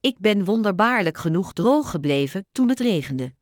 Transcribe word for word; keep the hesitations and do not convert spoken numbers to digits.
Ik ben wonderbaarlijk genoeg droog gebleven toen het regende.